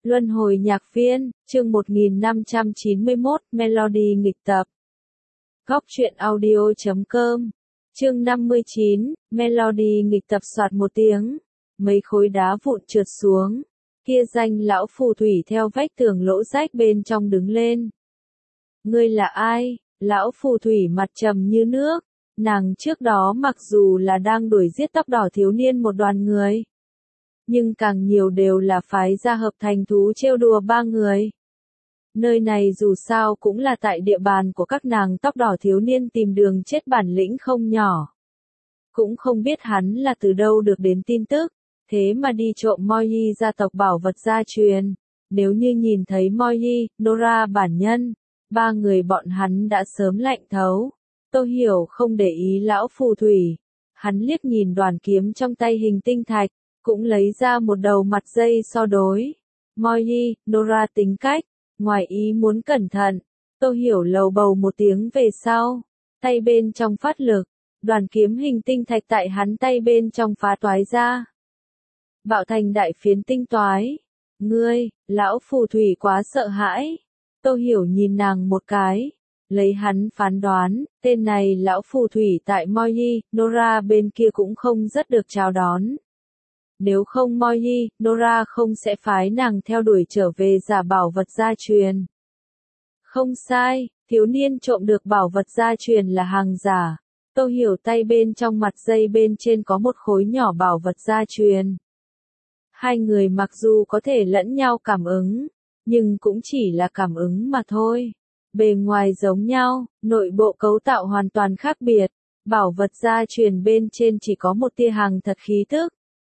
Luân hồi nhạc viên, chương 1591, Melody nghịch tập. Góc truyện audio.com. Chương 59, Melody nghịch tập soạt một tiếng. Mấy khối đá vụn trượt xuống. Kia danh lão phù thủy theo vách tường lỗ rách bên trong đứng lên. Ngươi là ai? Lão phù thủy mặt trầm như nước. Nàng trước đó mặc dù là đang đuổi giết tóc đỏ thiếu niên một đoàn người, nhưng càng nhiều đều là phái gia hợp thành thú trêu đùa ba người. Nơi này dù sao cũng là tại địa bàn của các nàng tóc đỏ thiếu niên tìm đường chết bản lĩnh không nhỏ. Cũng không biết hắn là từ đâu được đến tin tức, thế mà đi trộm Moyi gia tộc bảo vật gia truyền. Nếu như nhìn thấy Moyi, Nora bản nhân, ba người bọn hắn đã sớm lạnh thấu. Tô Hiểu không để ý lão phù thủy. Hắn liếc nhìn đoàn kiếm trong tay hình tinh thạch, cũng lấy ra một đầu mặt dây so đối. Moyi, Nora tính cách, ngoài ý muốn cẩn thận. Tô Hiểu lầu bầu một tiếng về sau, tay bên trong phát lực, đoàn kiếm hình tinh thạch tại hắn tay bên trong phá toái ra, bạo thành đại phiến tinh toái. Ngươi, lão phù thủy quá sợ hãi. Tô Hiểu nhìn nàng một cái, lấy hắn phán đoán, tên này lão phù thủy tại Moyi, Nora bên kia cũng không rất được chào đón. Nếu không Moyi, Nora không sẽ phái nàng theo đuổi trở về giả bảo vật gia truyền. Không sai, thiếu niên trộm được bảo vật gia truyền là hàng giả. Tô Hiểu tay bên trong mặt dây bên trên có một khối nhỏ bảo vật gia truyền. Hai người mặc dù có thể lẫn nhau cảm ứng, nhưng cũng chỉ là cảm ứng mà thôi. Bề ngoài giống nhau, nội bộ cấu tạo hoàn toàn khác biệt. Bảo vật gia truyền bên trên chỉ có một tia hàng thật khí tức.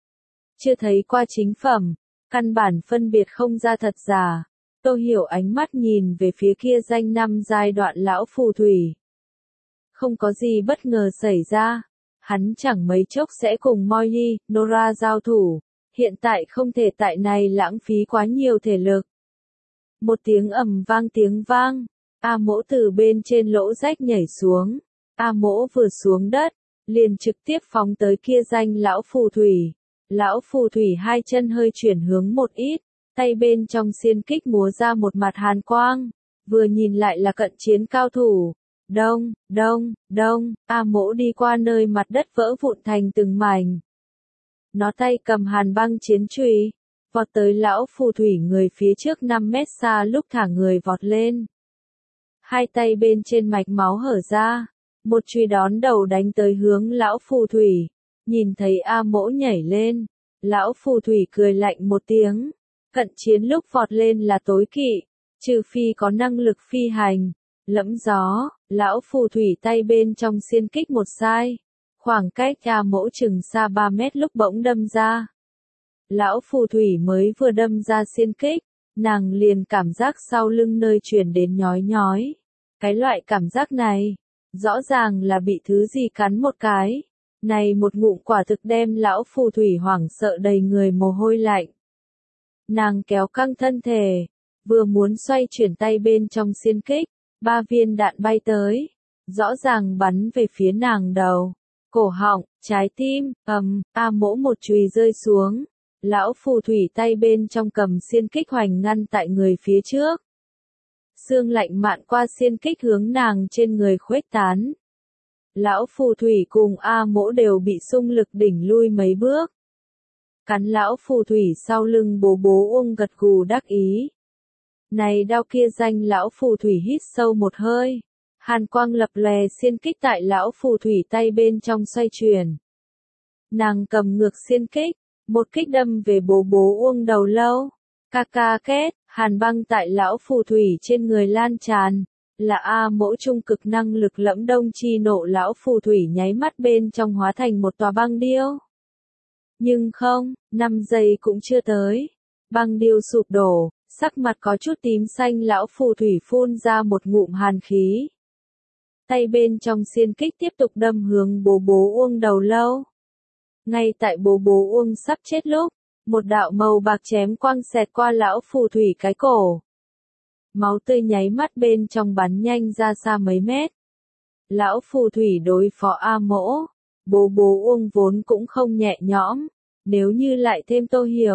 Chưa thấy qua chính phẩm, căn bản phân biệt không ra thật giả. Tô Hiểu ánh mắt nhìn về phía kia danh năm giai đoạn lão phù thủy. Không có gì bất ngờ xảy ra, hắn chẳng mấy chốc sẽ cùng Moyi, Nora giao thủ, hiện tại không thể tại này lãng phí quá nhiều thể lực. Một tiếng ầm vang tiếng vang, A Mỗ từ bên trên lỗ rách nhảy xuống, A Mỗ vừa xuống đất, liền trực tiếp phóng tới kia danh lão phù thủy. Lão phù thủy hai chân hơi chuyển hướng một ít, tay bên trong xiên kích múa ra một mặt hàn quang, vừa nhìn lại là cận chiến cao thủ. Đông, đông, đông, A Mỗ đi qua nơi mặt đất vỡ vụn thành từng mảnh. Nó tay cầm hàn băng chiến chùy, vọt tới lão phù thủy người phía trước 5 mét xa lúc thả người vọt lên. Hai tay bên trên mạch máu hở ra, một chùy đón đầu đánh tới hướng lão phù thủy. Nhìn thấy A Mỗ nhảy lên, lão phù thủy cười lạnh một tiếng, cận chiến lúc vọt lên là tối kỵ, trừ phi có năng lực phi hành, lẫm gió, lão phù thủy tay bên trong xiên kích một sai, khoảng cách A Mỗ chừng xa 3 mét lúc bỗng đâm ra. Lão phù thủy mới vừa đâm ra xiên kích, nàng liền cảm giác sau lưng nơi truyền đến nhói nhói. Cái loại cảm giác này, rõ ràng là bị thứ gì cắn một cái. Này một ngụm quả thực đem lão phù thủy hoảng sợ đầy người mồ hôi lạnh. Nàng kéo căng thân thể, vừa muốn xoay chuyển tay bên trong xiên kích, 3 viên đạn bay tới, rõ ràng bắn về phía nàng đầu, cổ họng, trái tim, A Mỗ một chùy rơi xuống, lão phù thủy tay bên trong cầm xiên kích hoành ngăn tại người phía trước. Xương lạnh mạn qua xiên kích hướng nàng trên người khuếch tán. Lão phù thủy cùng A Mỗ đều bị xung lực đỉnh lui mấy bước. Cắn lão phù thủy sau lưng bố bố Uông gật gù đắc ý. Này đau kia danh lão phù thủy hít sâu một hơi. Hàn quang lập lòe xiên kích tại lão phù thủy tay bên trong xoay chuyển. Nàng cầm ngược xiên kích, một kích đâm về bố bố Uông đầu lâu. Ca ca két, hàn băng tại lão phù thủy trên người lan tràn. Là A Mỗ trung cực năng lực lẫm đông chi nộ lão phù thủy nháy mắt bên trong hóa thành một tòa băng điêu. Nhưng không, 5 giây cũng chưa tới. Băng điêu sụp đổ, sắc mặt có chút tím xanh lão phù thủy phun ra một ngụm hàn khí. Tay bên trong xiên kích tiếp tục đâm hướng bố bố Uông đầu lâu. Ngay tại bố bố Uông sắp chết lúc, một đạo màu bạc chém quang xẹt qua lão phù thủy cái cổ. Máu tươi nháy mắt bên trong bắn nhanh ra xa mấy mét. Lão phù thủy đối phó A Mỗ, bố bố Uông vốn cũng không nhẹ nhõm, nếu như lại thêm Tô Hiểu,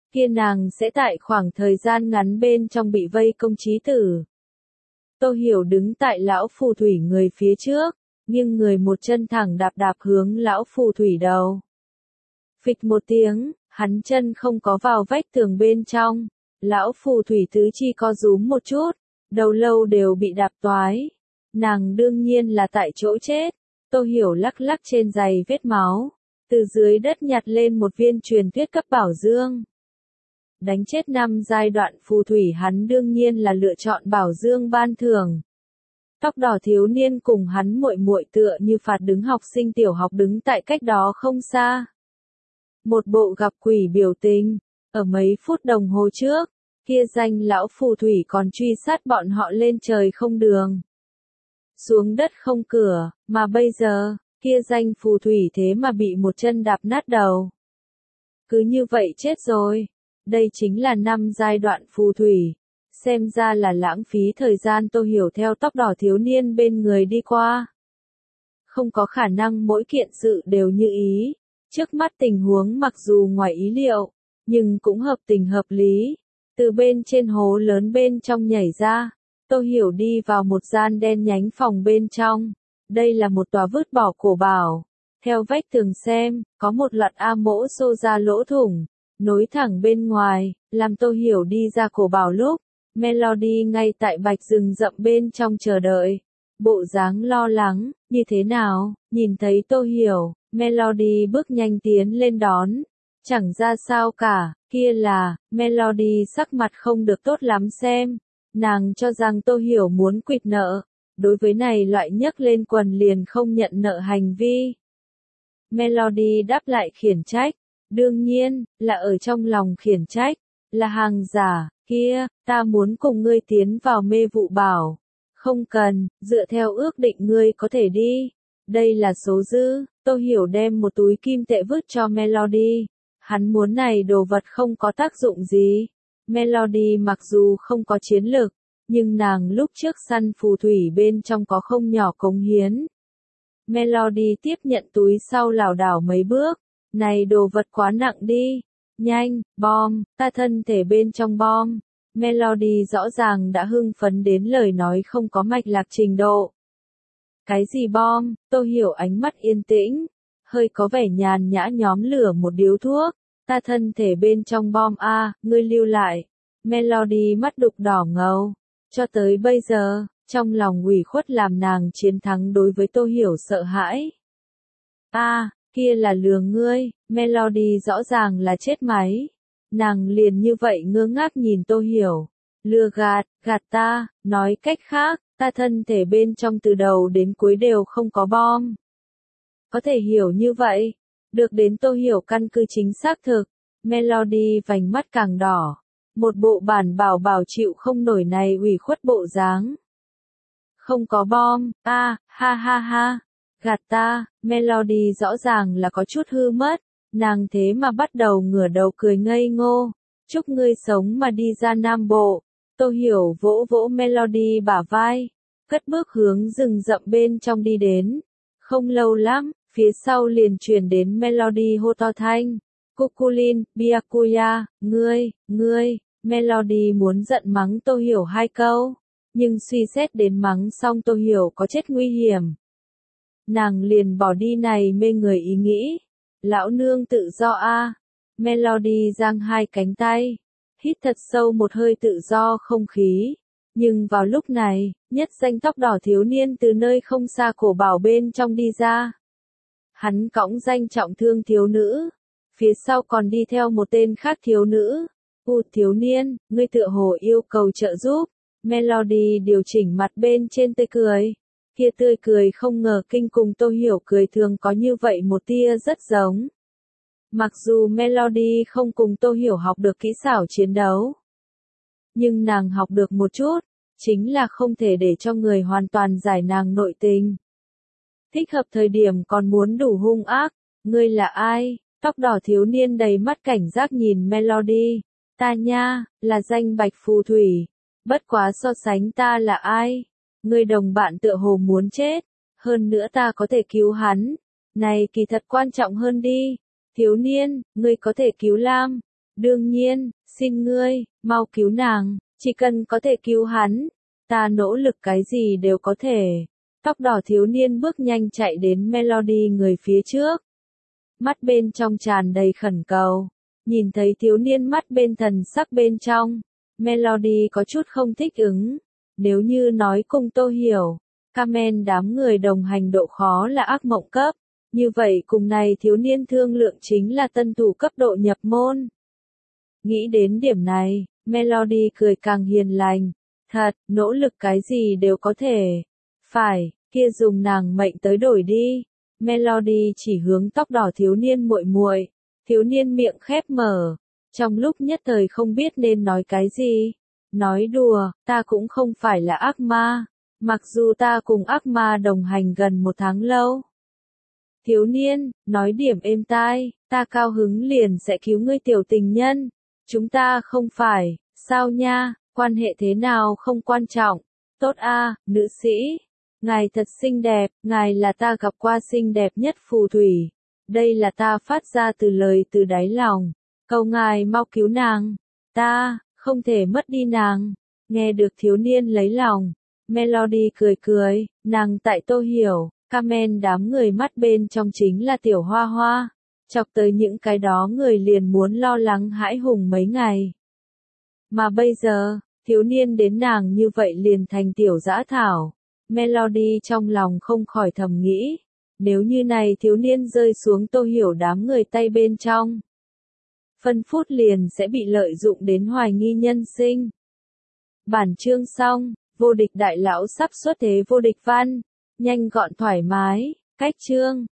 kia nàng sẽ tại khoảng thời gian ngắn bên trong bị vây công chí tử. Tô Hiểu đứng tại lão phù thủy người phía trước, nhưng người một chân thẳng đạp đạp hướng lão phù thủy đầu. Phịch một tiếng, hắn chân không có vào vách tường bên trong, lão phù thủy tứ chi co rúm một chút, đầu lâu đều bị đạp toái. Nàng đương nhiên là tại chỗ chết. Tô Hiểu lắc lắc trên giày vết máu, từ dưới đất nhặt lên một viên truyền thuyết cấp bảo dương. Đánh chết 5 giai đoạn phù thủy hắn đương nhiên là lựa chọn bảo dương ban thưởng. Tóc đỏ thiếu niên cùng hắn muội muội tựa như phạt đứng học sinh tiểu học đứng tại cách đó không xa. Một bộ gặp quỷ biểu tình, ở mấy phút đồng hồ trước, kia danh lão phù thủy còn truy sát bọn họ lên trời không đường, xuống đất không cửa, mà bây giờ, kia danh phù thủy thế mà bị một chân đạp nát đầu. Cứ như vậy chết rồi. Đây chính là 5 giai đoạn phù thủy. Xem ra là lãng phí thời gian. Tô Hiểu theo tóc đỏ thiếu niên bên người đi qua. Không có khả năng mỗi kiện sự đều như ý. Trước mắt tình huống mặc dù ngoài ý liệu, nhưng cũng hợp tình hợp lý. Từ bên trên hố lớn bên trong nhảy ra, Tô Hiểu đi vào một gian đen nhánh phòng bên trong. Đây là một tòa vứt bỏ cổ bảo. Theo vách tường xem, có một loạt A mỗ xô ra lỗ thủng, nối thẳng bên ngoài, làm Tô Hiểu đi ra cổ bảo lúc, Melody ngay tại bạch rừng rậm bên trong chờ đợi. Bộ dáng lo lắng, như thế nào, nhìn thấy Tô Hiểu, Melody bước nhanh tiến lên đón. Chẳng ra sao cả, kia là, Melody sắc mặt không được tốt lắm xem. Nàng cho rằng Tô Hiểu muốn quỵt nợ. Đối với này loại nhấc lên quần liền không nhận nợ hành vi. Melody đáp lại khiển trách. Đương nhiên, là ở trong lòng khiển trách. Là hàng giả, kia, ta muốn cùng ngươi tiến vào mê vụ bảo. Không cần, dựa theo ước định ngươi có thể đi. Đây là số dư. Tô Hiểu đem một túi kim tệ vứt cho Melody. Hắn muốn này đồ vật không có tác dụng gì. Melody mặc dù không có chiến lực, nhưng nàng lúc trước săn phù thủy bên trong có không nhỏ cống hiến. Melody tiếp nhận túi sau lảo đảo mấy bước. Này đồ vật quá nặng đi. Nhanh, bom, ta thân thể bên trong bom. Melody rõ ràng đã hưng phấn đến lời nói không có mạch lạc trình độ. Cái gì bom? Tô Hiểu ánh mắt yên tĩnh, hơi có vẻ nhàn nhã nhóm lửa một điếu thuốc. Ta thân thể bên trong bom a, ngươi lưu lại. Melody mắt đục đỏ ngầu. Cho tới bây giờ, trong lòng ủy khuất làm nàng chiến thắng đối với Tô Hiểu sợ hãi. Kia là lừa ngươi, Melody rõ ràng là chết máy. Nàng liền như vậy ngơ ngác nhìn Tô Hiểu. Lừa gạt ta, nói cách khác, ta thân thể bên trong từ đầu đến cuối đều không có bom. Có thể hiểu như vậy. Được đến Tô Hiểu căn cứ chính xác thực. Melody vành mắt càng đỏ. Một bộ bản bảo chịu không nổi này ủy khuất bộ dáng. Không có bom, ha ha. Gạt ta, Melody rõ ràng là có chút hư mất. Nàng thế mà bắt đầu ngửa đầu cười ngây ngô. Chúc ngươi sống mà đi ra Nam Bộ. Tô Hiểu vỗ vỗ Melody bả vai. Cất bước hướng rừng rậm bên trong đi đến. Không lâu lắm, phía sau liền truyền đến Melody hô to thanh. Cuculin, Byakuya, ngươi. Melody muốn giận mắng Tô Hiểu 2 câu. Nhưng suy xét đến mắng xong Tô Hiểu có chết nguy hiểm. Nàng liền bỏ đi này mê người ý nghĩ. Lão nương tự do a. Melody giang 2 cánh tay. Hít thật sâu một hơi tự do không khí. Nhưng vào lúc này, nhất danh tóc đỏ thiếu niên từ nơi không xa cổ bảo bên trong đi ra. Hắn cõng danh trọng thương thiếu nữ. Phía sau còn đi theo một tên khác thiếu nữ. Thiếu niên, ngươi tựa hồ yêu cầu trợ giúp. Melody điều chỉnh mặt bên trên tươi cười. Kia tươi cười không ngờ kinh cùng Tô Hiểu cười thường có như vậy một tia rất giống. Mặc dù Melody không cùng Tô Hiểu học được kỹ xảo chiến đấu, nhưng nàng học được một chút, chính là không thể để cho người hoàn toàn giải nàng nội tình. Thích hợp thời điểm còn muốn đủ hung ác. Ngươi là ai? Tóc đỏ thiếu niên đầy mắt cảnh giác nhìn Melody. Ta nha, là danh Bạch Phù Thủy. Bất quá so sánh ta là ai? Ngươi đồng bạn tựa hồ muốn chết. Hơn nữa ta có thể cứu hắn. Này kỳ thật quan trọng hơn đi. Thiếu niên, ngươi có thể cứu Lam. Đương nhiên, xin ngươi, mau cứu nàng, chỉ cần có thể cứu hắn, ta nỗ lực cái gì đều có thể. Tóc đỏ thiếu niên bước nhanh chạy đến Melody người phía trước. Mắt bên trong tràn đầy khẩn cầu. Nhìn thấy thiếu niên mắt bên thần sắc bên trong, Melody có chút không thích ứng. Nếu như nói cùng Tô Hiểu, Carmen đám người đồng hành độ khó là ác mộng cấp, như vậy cùng này thiếu niên thương lượng chính là tân thủ cấp độ nhập môn. Nghĩ đến điểm này, Melody cười càng hiền lành. Thật, nỗ lực cái gì đều có thể. Phải, kia dùng nàng mệnh tới đổi đi. Melody chỉ hướng tóc đỏ thiếu niên muội muội. Thiếu niên miệng khép mở. Trong lúc nhất thời không biết nên nói cái gì. Nói đùa, ta cũng không phải là ác ma. Mặc dù ta cùng ác ma đồng hành gần 1 tháng lâu. Thiếu niên, nói điểm êm tai, ta cao hứng liền sẽ cứu ngươi tiểu tình nhân. Chúng ta không phải, sao nha, quan hệ thế nào không quan trọng. Tốt a, nữ sĩ. Ngài thật xinh đẹp, ngài là ta gặp qua xinh đẹp nhất phù thủy. Đây là ta phát ra từ lời từ đáy lòng. Cầu ngài mau cứu nàng. Ta, không thể mất đi nàng. Nghe được thiếu niên lấy lòng. Melody cười cười, nàng tại Tô Hiểu, Carmen đám người mắt bên trong chính là tiểu hoa hoa. Chọc tới những cái đó người liền muốn lo lắng hãi hùng mấy ngày. Mà bây giờ, thiếu niên đến nàng như vậy liền thành tiểu dã thảo. Melody trong lòng không khỏi thầm nghĩ. Nếu như này thiếu niên rơi xuống Tô Hiểu đám người tay bên trong. Phân phút liền sẽ bị lợi dụng đến hoài nghi nhân sinh. Bản chương xong, vô địch đại lão sắp xuất thế vô địch văn. Nhanh gọn thoải mái, cách chương.